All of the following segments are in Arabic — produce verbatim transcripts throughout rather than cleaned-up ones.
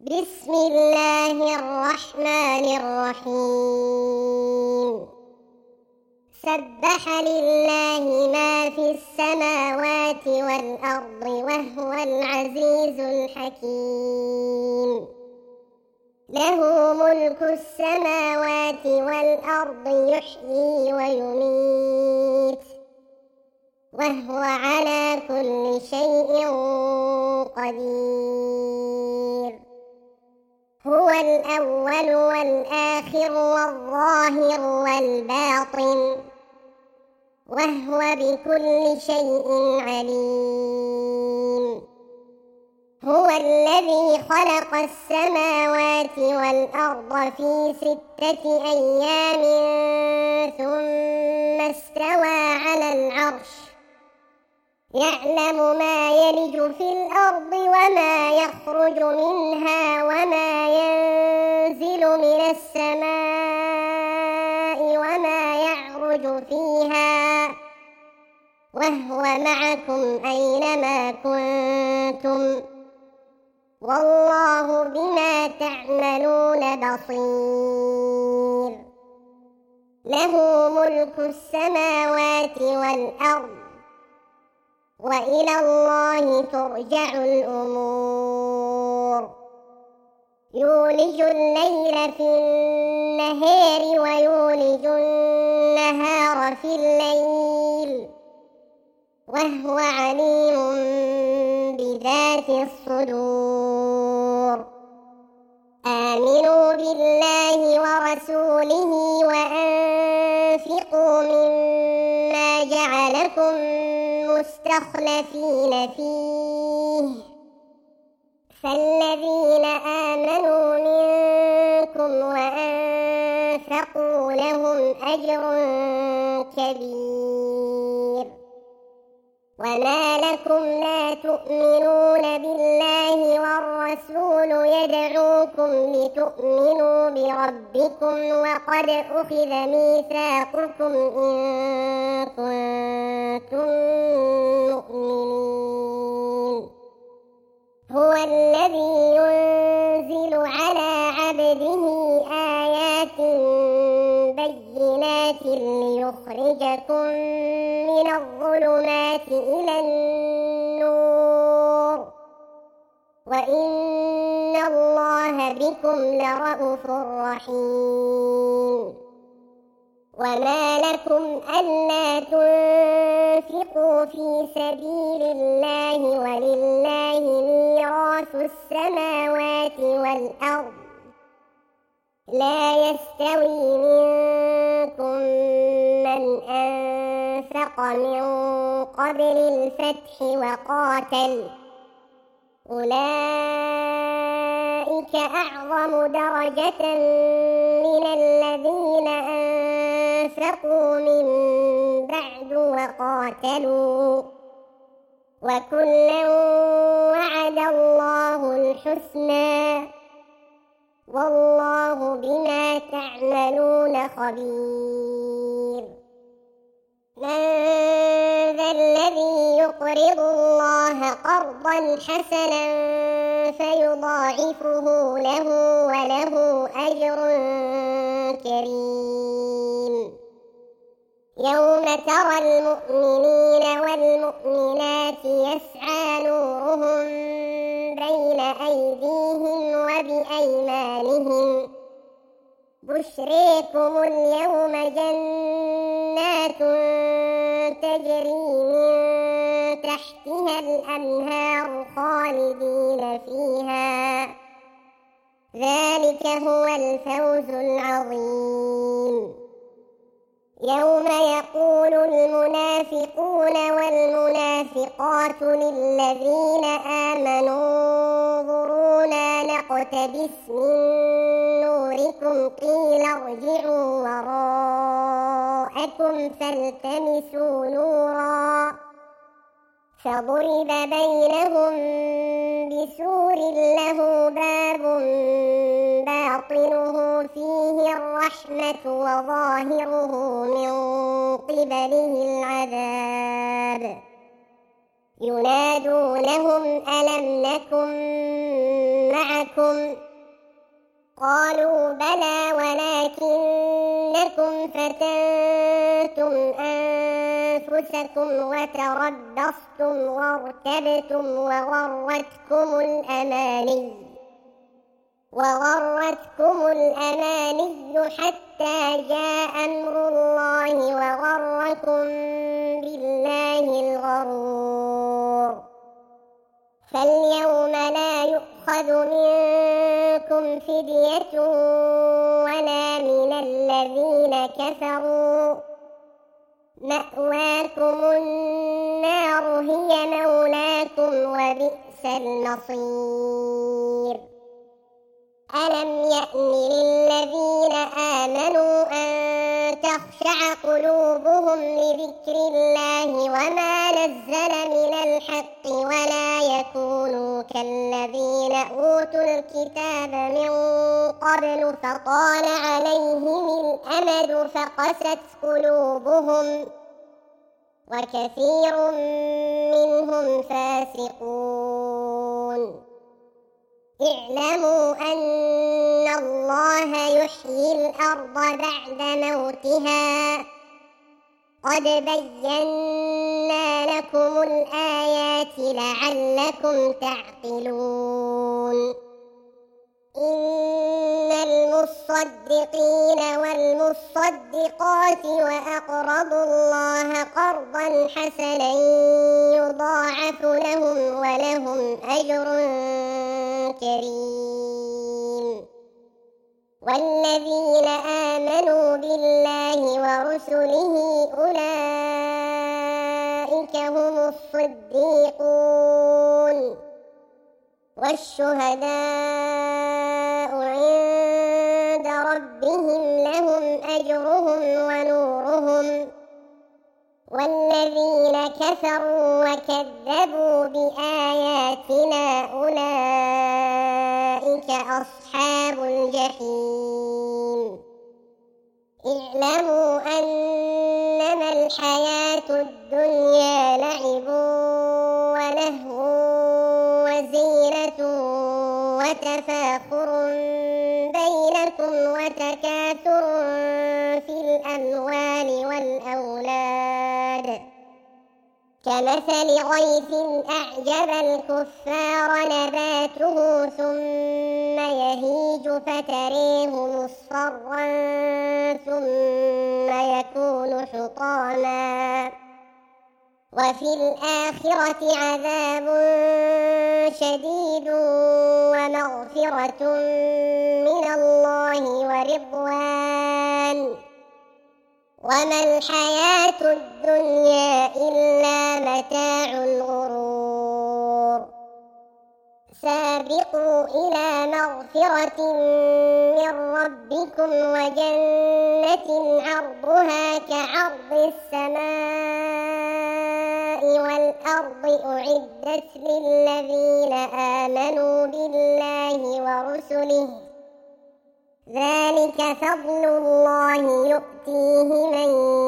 بسم الله الرحمن الرحيم سبح لله ما في السماوات والأرض وهو العزيز الحكيم له ملك السماوات والأرض يحيي ويميت وهو على كل شيء قدير هو الأول والآخر والظاهر والباطن وهو بكل شيء عليم هو الذي خلق السماوات والأرض في ستة أيام ثم استوى على العرش يعلم ما يلج في الأرض وما يخرج منها وما ينزل من السماء وما يعرج فيها وهو معكم أينما كنتم والله بما تعملون بصير له ملك السماوات والأرض وإلى الله ترجع الأمور يولج الليل في النهار ويولج النهار في الليل وهو عليم بذات الصدور آمنوا بالله ورسوله وأنفقوا مما جعلكم مستخلفين فيه فالذين آمنوا منكم وأنفقوا لهم أجر كبير وما لكم لا تؤمنون بالله والرسول يدعوكم لتؤمنوا بربكم وقد أخذ ميثاقكم إن كنتم مؤمنين هو الذي ينزل على عبده آيات بينات ليخرجكم من الظلمات إلى النور وإن الله بكم لرءوف رحيم وما لكم ألا تنفقوا في سبيل الله ولله ميراث السماوات والأرض لا يستوي منكم من أنفق من قبل الفتح وقاتل أولئك أعظم درجة من الذين أنفقوا من بعد وقاتلوا وكلا وعد الله الحسنى والله بما تعملون خبير من ذا الذي يقرض الله قرضا حسنا فيضاعفه له وله أجر كريم يوم ترى المؤمنين والمؤمنات يسعى نورهم بين أيديهم وبأيمانهم بشريكم اليوم جنات تجري من تحتها الأنهار خالدين فيها ذلك هو الفوز العظيم يوم يقول المنافقون والمنافقات للذين آمنوا انظرونا نقتبس من نوركم قيل ارجعوا وراءكم فالتمسوا نورا فضرب بينهم بسور له باب باطنه فيه الرحمة وظاهره من قبله العذاب ينادونهم ألم نكن معكم معكم؟ قالوا بلى ولكنكم فتنتم أنفسكم وتربصتم وارتبتم وغرتكم الأماني وغرتكم الأماني حتى جاء أمر الله وغركم بالله الغرور. فاليوم لا يؤخذ منكم فدية ولا من الذين كفروا، مأواكم النار هي مولاكم وبئس المصير. ألم يأن للذين آمنوا أن تخشع قلوبهم لذكر الله وما نزل من الحق ولا يكونوا كالذين أوتوا الكتاب من قبل فطال عليهم الأمد فقست قلوبهم وكثير منهم فاسقون. اعلموا أن الله يحيي الأرض بعد موتها قد بينا لكم الآيات لعلكم تعقلون. إن المصدقين والمصدقات وأقرضوا الله قرضا حسنا يضاعف لهم ولهم أجر كريم. والذين آمنوا بالله ورسله أولئك هم الصديقون والشهداء عند ربهم لهم أجرهم ونورهم. والذين كفروا وكذبوا بآياتنا أولئك أصحاب الجحيم. اعلموا أنما الحياة الدنيا لعب ولهو وزينة وتفاخر بينكم وتكاثر في الأموال والأولاد كمثل غيث أعجب الكفار نباته ثم يهيج فتريه مصفرا ثم يكون حطاما وفي الآخرة عذاب شديد ومغفرة من الله ورضوان وما الحياة الدنيا إلا متاع الغرور. سابقوا إلى مغفرة من ربكم وجنة عرضها كعرض السماء والأرض أعدت للذين آمنوا بالله ورسله ذلك فضل الله يؤتيه من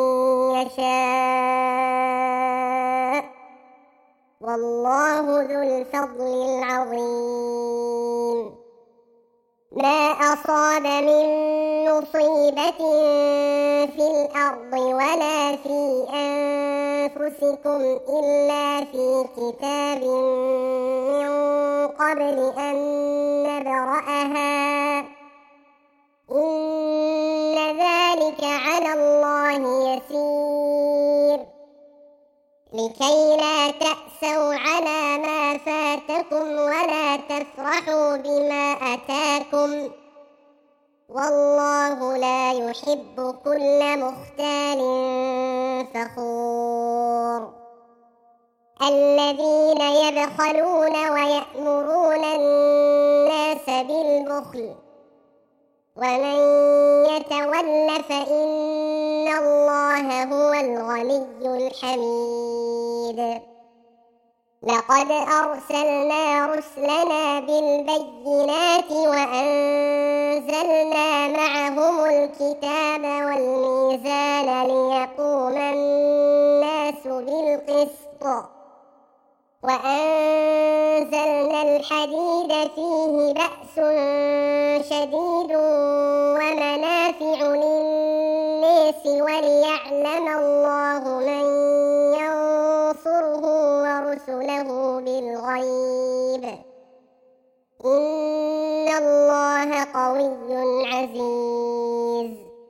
يشاء والله ذو الفضل العظيم. ما أصاب من مصيبة في الأرض ولا في أنفسكم إلا في كتاب من قبل أن نبرأها إن ذلك على الله يسير. لكي لا تأسوا على ما فاتكم ولا تفرحوا بما أتاكم والله لا يحب كل مختال فخور. الذين يبخلون ويأمرون الناس بالبخل ومن يتول فإن الله هو الغني الحميد. لقد أرسلنا رسلنا بالبينات وأنزلنا معهم الكتاب والميزان ليقوم الناس بالقسط وأنزلنا الحديد فيه بأس شديد ومنافع للناس وليعلم الله من ينصره ورسله بالغيب إن الله قوي عزيز.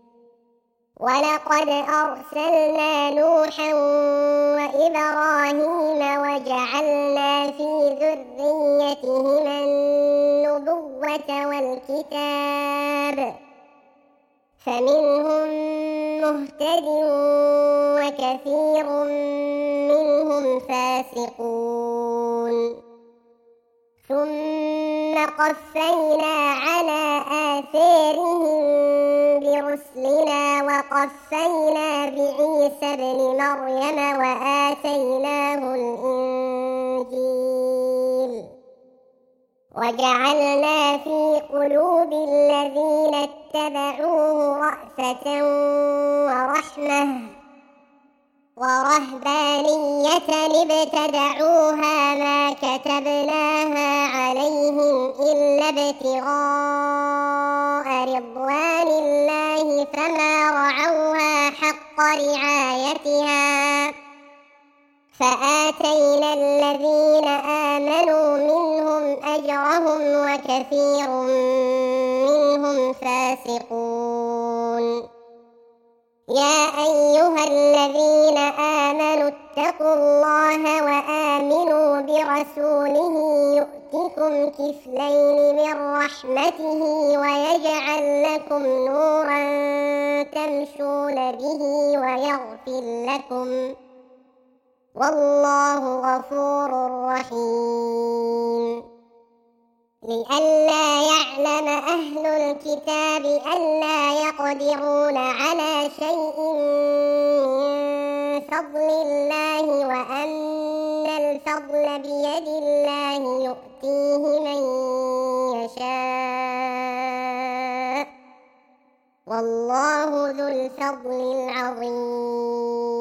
ولقد أرسلنا نوحا وإبراهيم وجعلنا في ذريتهما النبوة والكتاب فمنهم مهتد وكثير منهم فاسقون. ثم قفينا على آثارهم برسلنا وقفينا بعيسى ابن مريم وآتيناه الإنجيل وجعلنا في قلوب الذين اتبعوه رأفة ورحمة ورهبانية ابتدعوها ما كتبناها عليهم إلا ابتغاء رضوان الله فما رعوها حق رعايتها فآتينا الذين آمنوا منهم أجرهم وكثير منهم فاسقون. يا أيها الذين آمنوا اتقوا الله وآمنوا برسوله يؤتكم كفلين من رحمته ويجعل لكم نورا تمشون به ويغفر لكم والله غفور رحيم. لئلا يعلم أهل الكتاب ألا يقدرون على شيء من فضل الله وأن الفضل بيد الله يؤتيه من يشاء والله ذو الفضل العظيم.